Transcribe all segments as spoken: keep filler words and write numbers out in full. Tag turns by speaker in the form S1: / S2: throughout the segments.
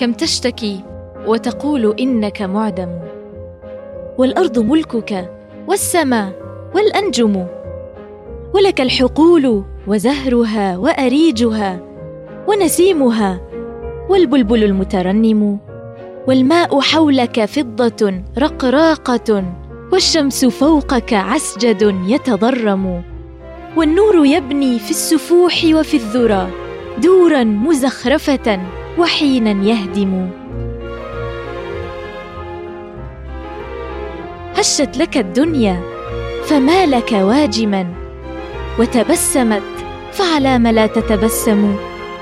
S1: كم تشتكي وتقول إنك معدم، والأرض ملكك والسماء والأنجم، ولك الحقول وزهرها وأريجها ونسيمها والبلبل المترنم، والماء حولك فضة رقراقة، والشمس فوقك عسجد يتضرم، والنور يبني في السفوح وفي الذرى دورا مزخرفة وحينا يهدم. هشت لك الدنيا فما لك واجما، وتبسمت فعلى ما لا تتبسم.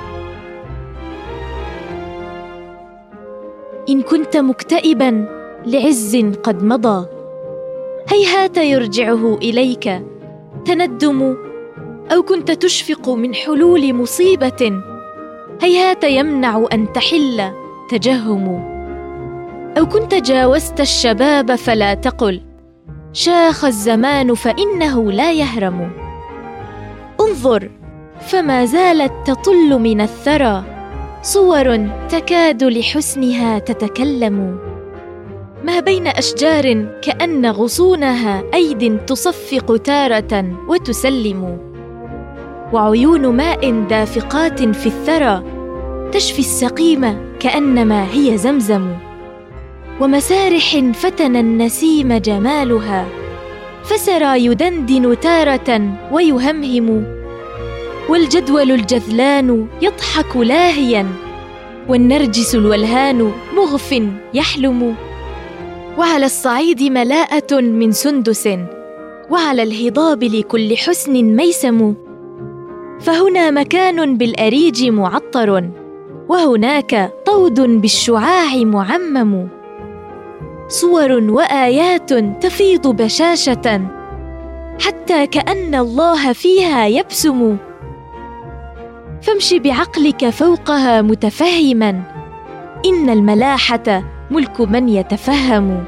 S1: إن كنت مكتئبا لعز قد مضى، هيهات يرجعه إليك تندم، أو كنت تشفق من حلول مصيبة، هيهات يمنع أن تحل تجهم، أو كنت جاوزت الشباب فلا تقل شاخ الزمان فإنه لا يهرم. انظر فما زالت تطل من الثرى صور تكاد لحسنها تتكلم، ما بين أشجار كأن غصونها أيد تصفق تارة وتسلم، وعيون ماء دافقات في الثرى تشفي السقيم كأنما هي زمزم، ومسارح فتن النسيم جمالها فسرى يدندن تارة ويهمهم، والجدول الجذلان يضحك لاهيا، والنرجس الولهان مغف يحلم، وعلى الصعيد ملاءة من سندس، وعلى الهضاب لكل حسن ميسم، فهنا مكان بالأريج معطر، وهناك طود بالشعاع معمم، صور وآيات تفيض بشاشة حتى كأن الله فيها يبسم، فامش بعقلك فوقها متفهما، إن الملاحة ملك من يتفهم.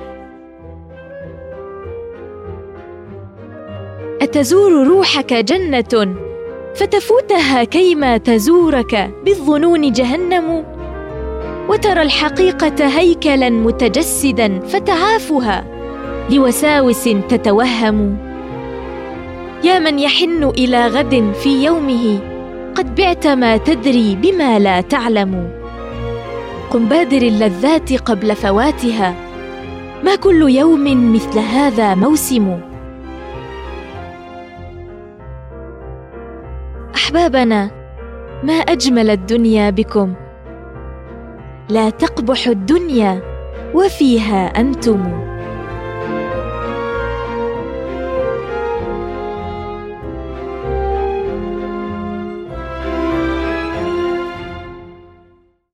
S1: أتزور روحك جنة فتفوتها كيما تزورك بالظنون جهنم، وترى الحقيقة هيكلا متجسدا فتعافها لوساوس تتوهم. يا من يحن إلى غد في يومه قد بعت ما تدري بما لا تعلم، قم بادر اللذات قبل فواتها، ما كل يوم مثل هذا موسم. أحبابنا، ما أجمل الدنيا بكم، لا تقبح الدنيا وفيها أنتم.